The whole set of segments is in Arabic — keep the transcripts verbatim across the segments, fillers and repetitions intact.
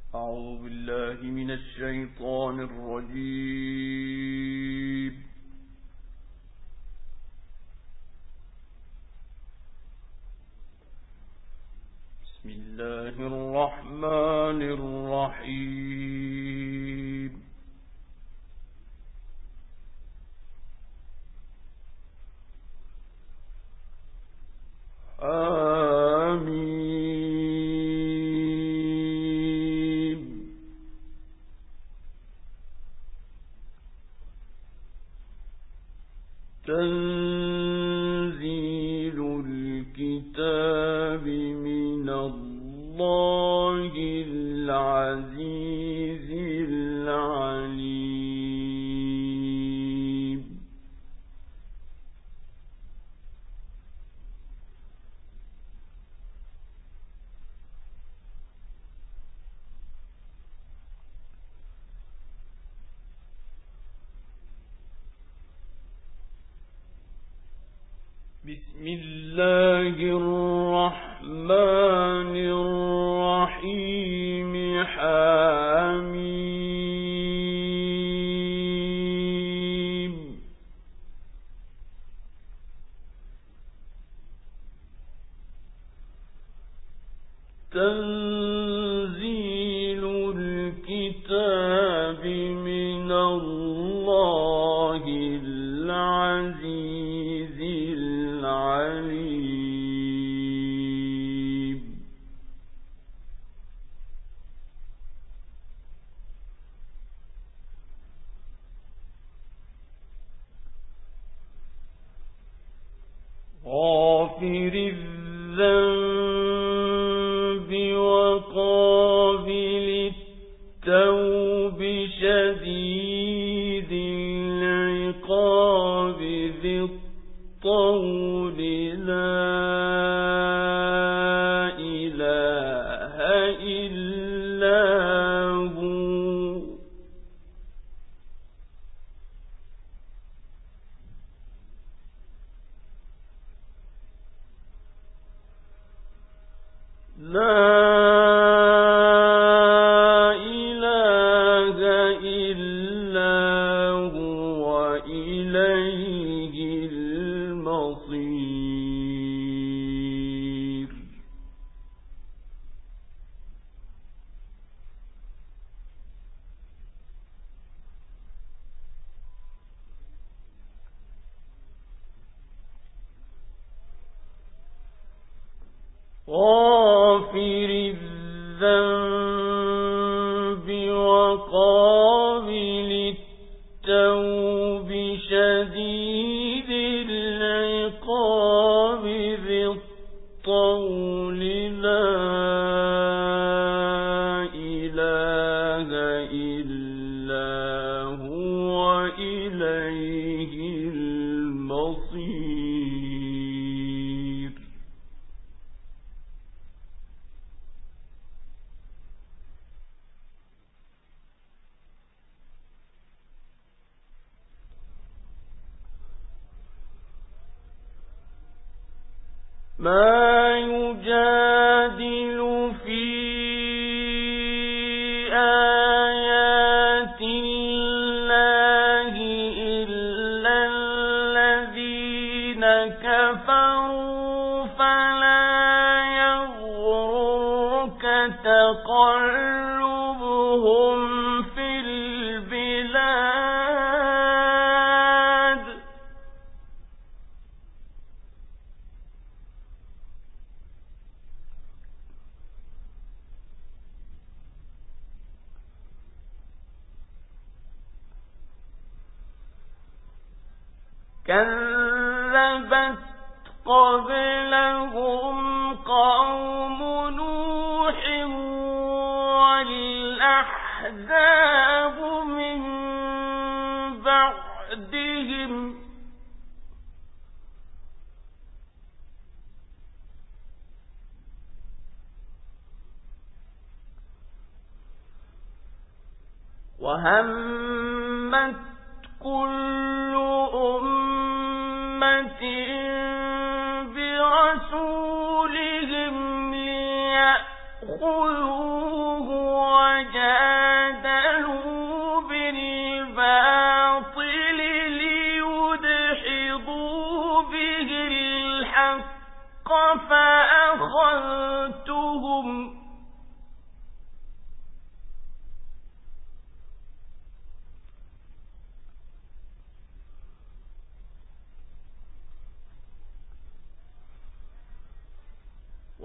أعوذ بالله من الشيطان الرجيم. بسم الله الرحمن الرحيم. آمين. تنزيل الكتاب من الله العزيز العليم. بسم الله الرحمن الرحيم. حميم. تنزيل الكتاب من الله العزيز العليم. غافر الذنب وقابل التوب شديد العقاب ذي الطول لا إله إلا هو. لا إله إلا هو إليه المصير. غافر الذنب وقابل التوب شديد العقاب ذي الطول لا إله إلا هو إليه المصير. ما يجادل في آيات الله إلا الذين كفروا فلا يغررك تقلبهم في البلاد. كذبت قبلهم قوم نوح والأحزاب من بعدهم وهمت كل أمة برسولهم ليأخذوه وجاءوا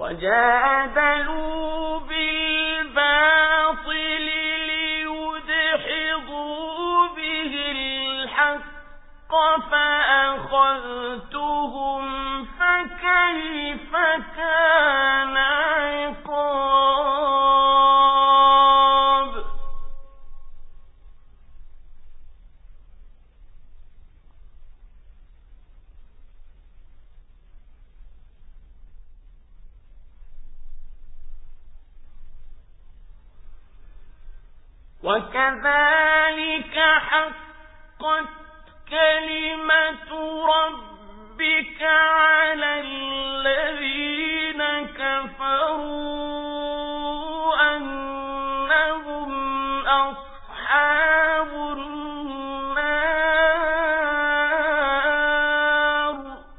وجادلوا بالباطل ليدحضوا به الحق فأخذتهم فكيف كان عقاب وكذلك حقت كلمة ربك على الذين كفروا أنهم أصحاب النار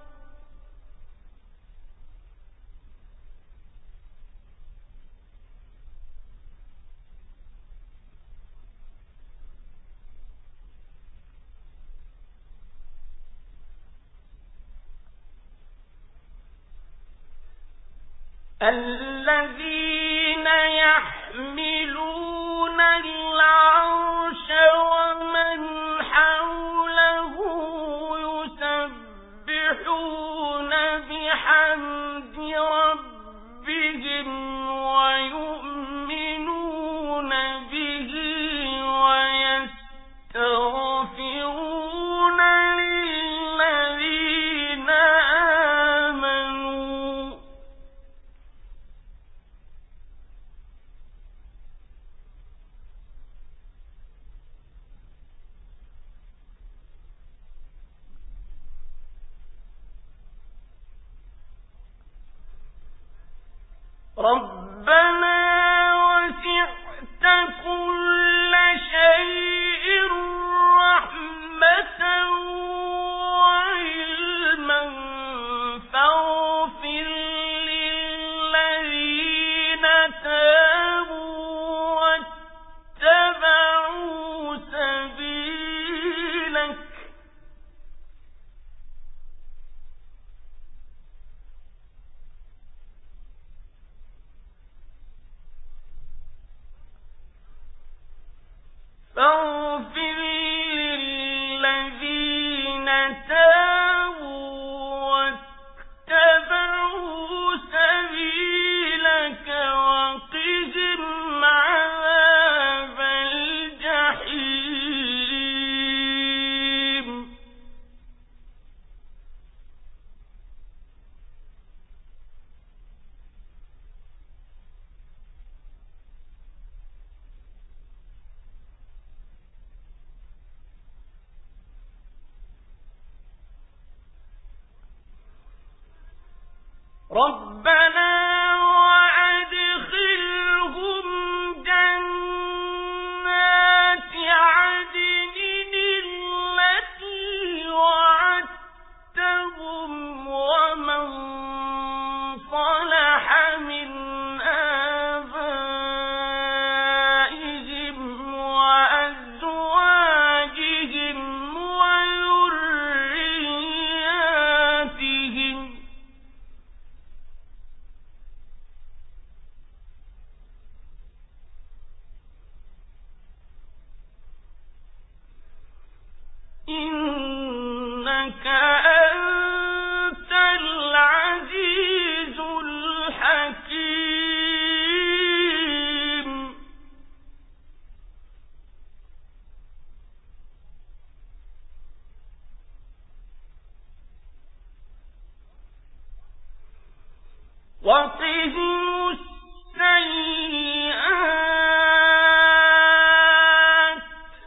الذين يحملون العرش ومن حوله يسبحون بحمد ربهم ويؤمنون به ويستغفرون للذين آمنوا ربنا وسعت كل شيء رحمة وعلما فاغفر للذين تابوا واتبعوا سبيلك فاغفر للذين تابوا واتبعوا سبيلك وقهم عذاب الجحيم ربنا وأدخلهم جنات عدن التي وعدتهم ومن صلح من آبائهم وأزواجهم وذرياتهم إنك أنت العزيز الحكيم وقهم السيئات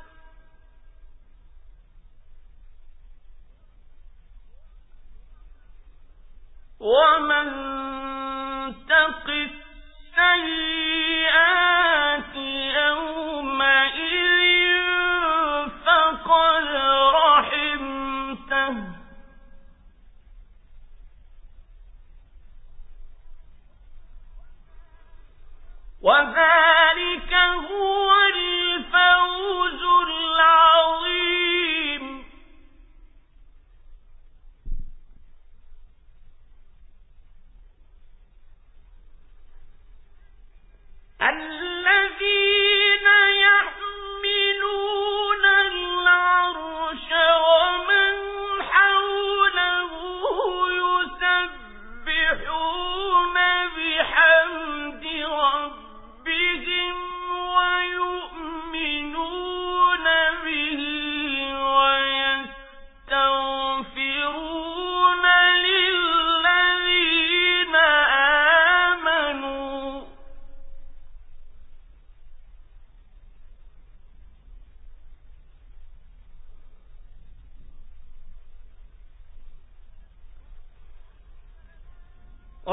ومن تق السيئات يومئذ فقد رحمته وذلك هو الفوز العظيم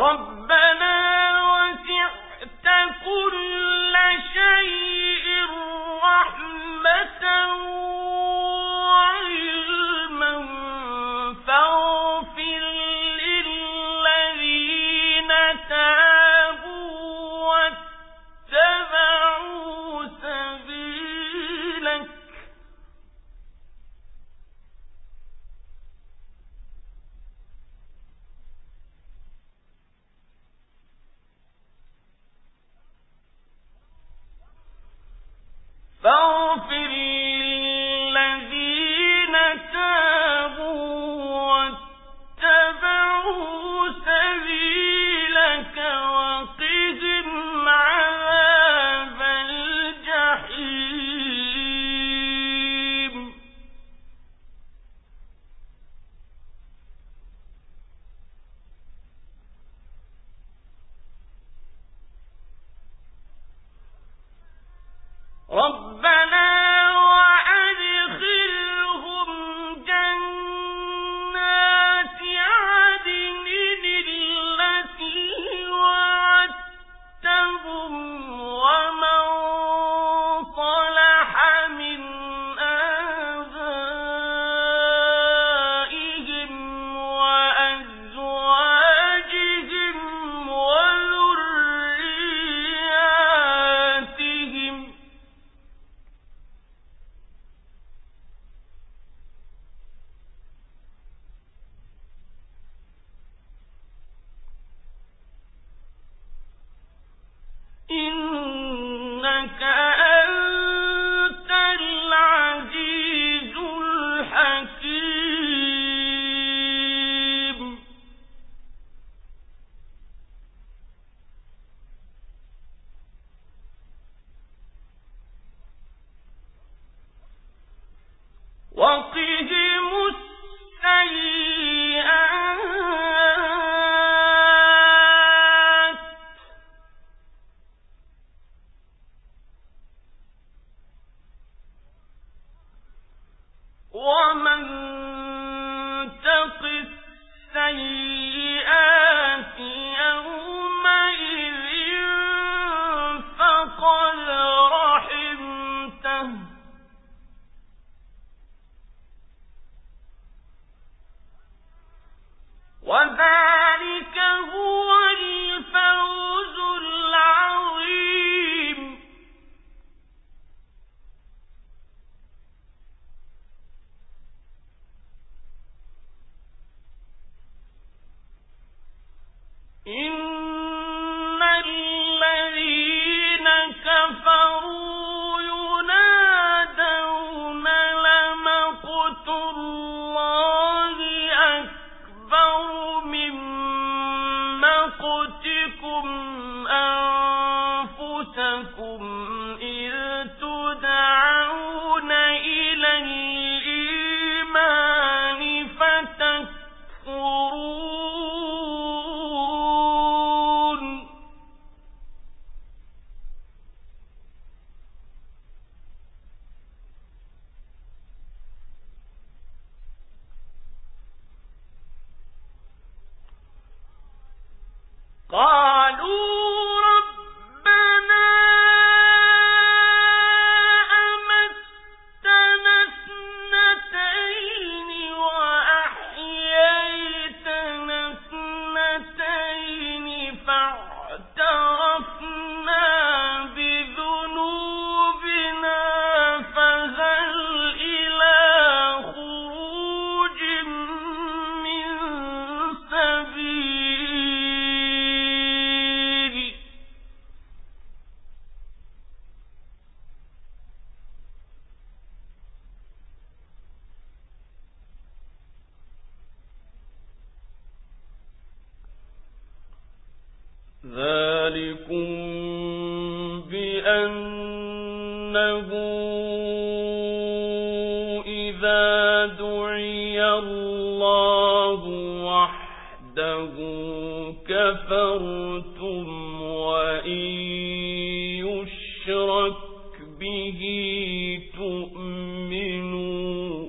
فاغفر للذين تابوا واتبعوا سبيلك وقهم عذاب الجحيم ربنا وأدخلهم جنات عدن التي وعدتهم ومن صلح من آبائهم وأزواجهم وذرياتهم إنك أنت العزيز الحكيم وقهم السيئات ومن تق السيئات يومئذ فقد رحمته وذلك هو الفوز العظيم إن الذين كفروا ينادون لمقت الله أكبر من مقتكم أنفسكم إذ تدعون إلى الإيمان فتكفرون قالوا ربنا أمتنا اثنتين وأحييتنا اثنتين فاعترفنا بذنوبنا فهل إلى خروج من سبيل ذلكم بأنه إذا دعي الله وحده كفرتم وإن يشرك به تؤمنوا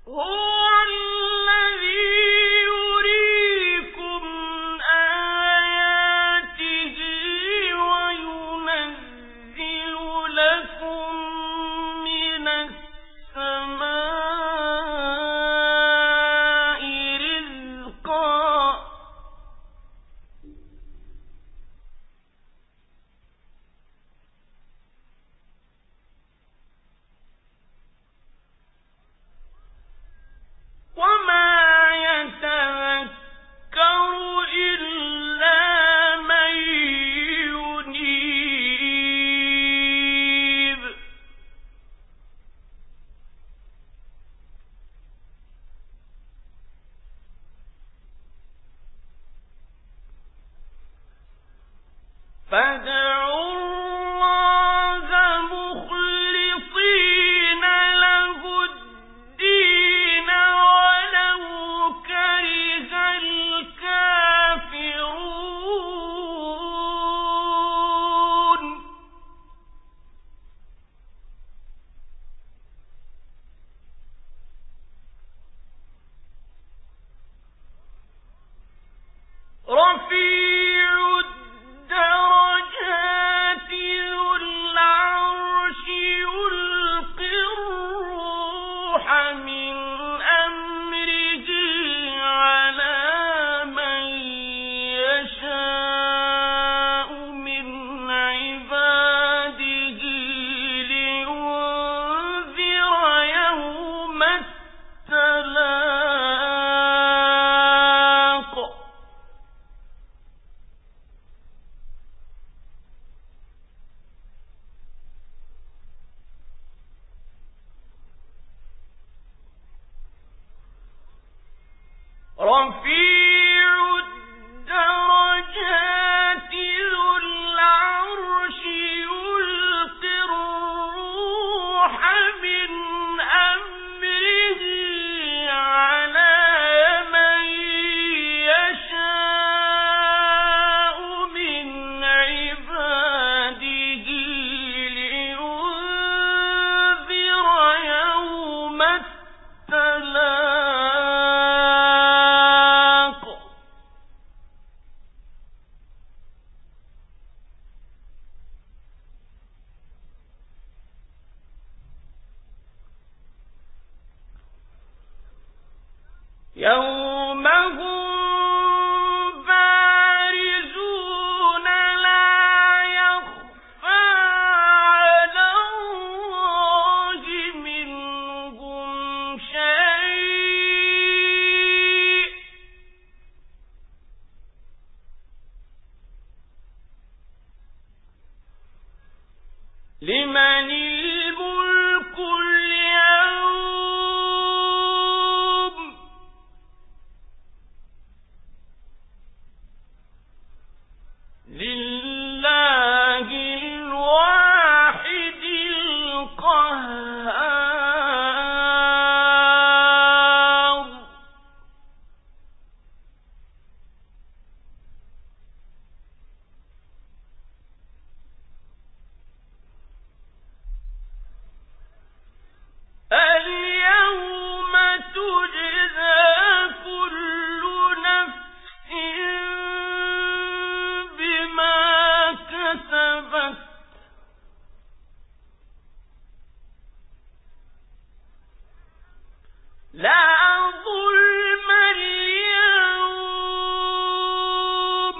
يوم هم بارزون لا يخفى على الله منهم شيء لمن الملك اليوم لله الواحد القهار اليوم تجزى كل نفس بما كسبت لا ظلم اليوم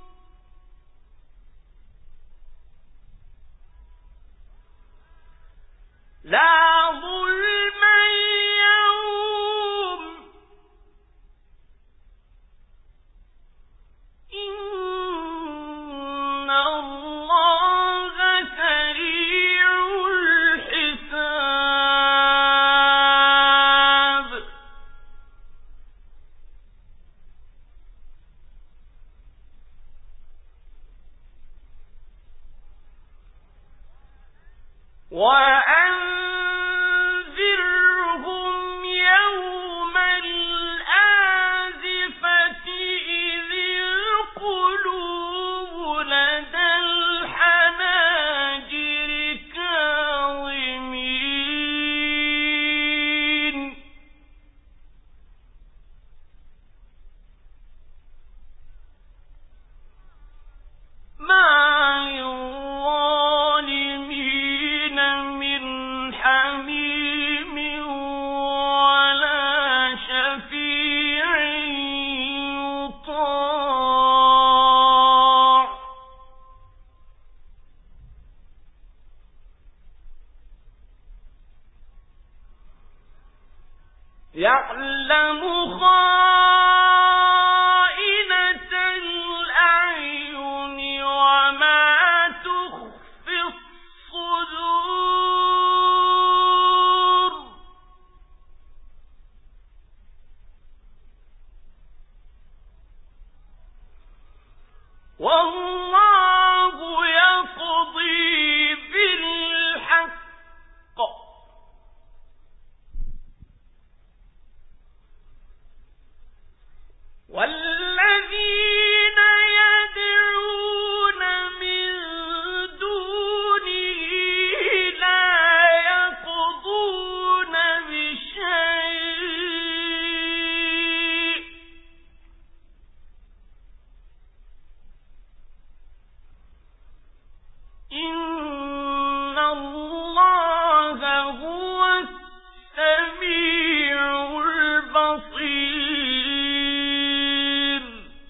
لا ظلم اليوم إن الله سريع الحساب يعلم خائنة الأعين وما تخفي الصدور والله يقضي بالحق والذين يدعون من دونه لا يقضون بشيء إن الله هو السميع البصير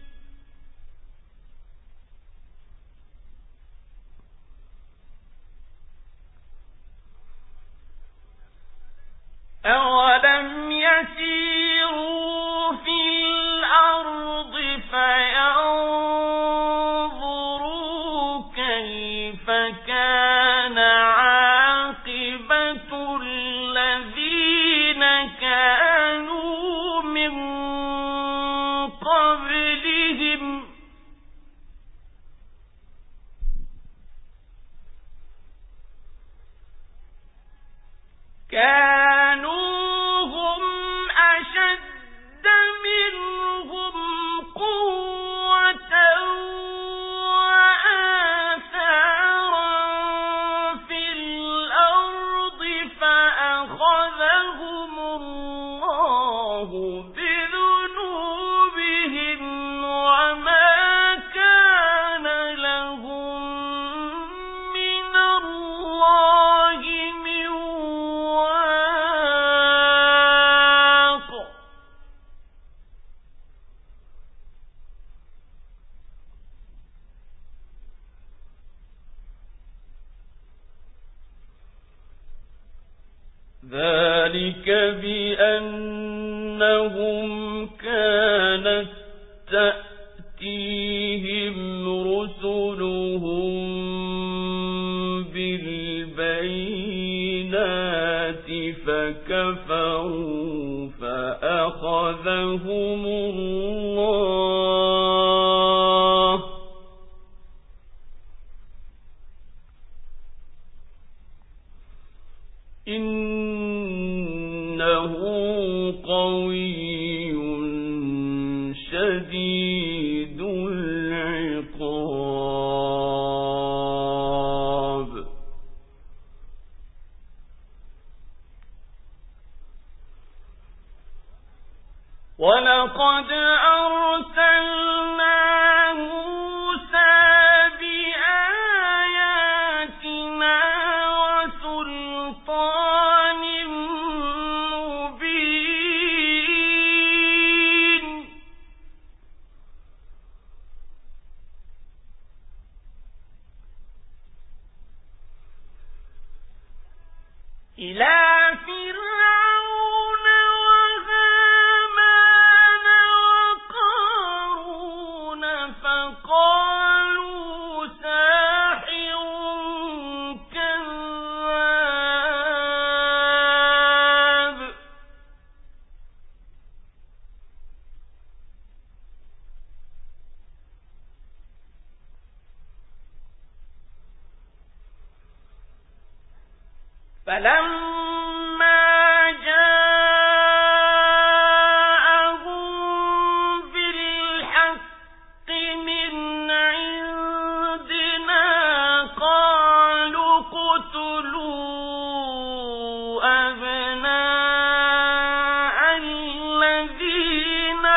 أولم يسيروا في الأرض فينظروا كيف كان عاقبة الذين كانوا من قبلهم كانوا هم أشد منهم قوة وآثارا في الأرض فأخذهم الله بذنوبهم وما كان لهم من الله من واق ذلك بأنهم كانت تأتيهم رسلهم بالبينات فكفروا فأخذهم الله إنه قوي شديد العقاب ولقد أرسلنا موسى بآياتنا وسلطان مبين إلى فرعون وهامان وقارون فقالوا ساحر كذاب فلما جاءهم بالحق من عندنا قالوا اقتلوا أبناء الذين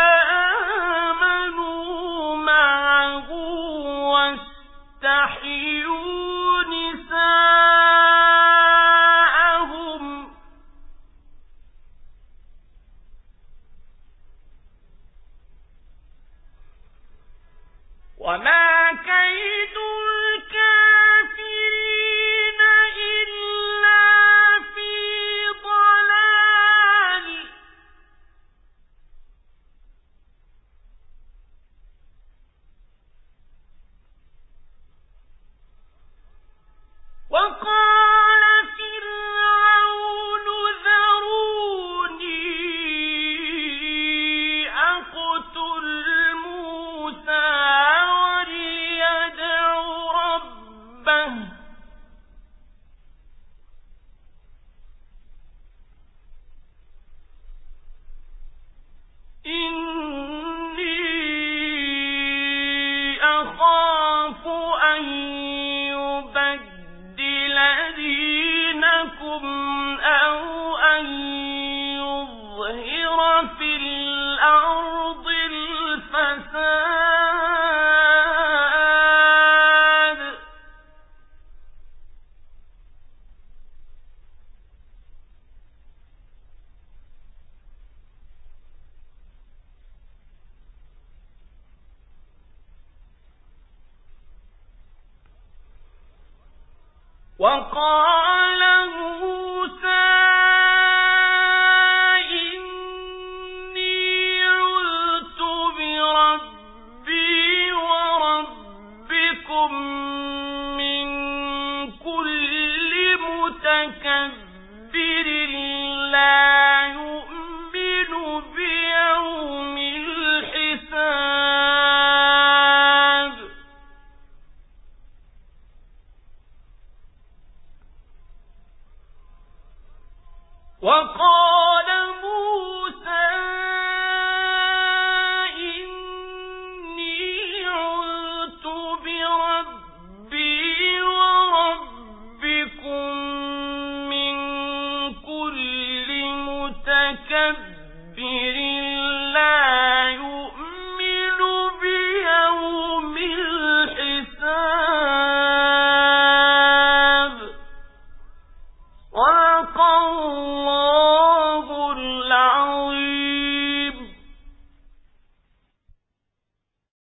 آمنوا معه واستحيوا نساءهم وما كيد الكافرين إلا في ضلال وقال موسى إني عذت بربي وربكم من كل متكبر لا يؤمن بيوم الحساب. وقال موسى إني عذت بربي وربكم من كل متكبر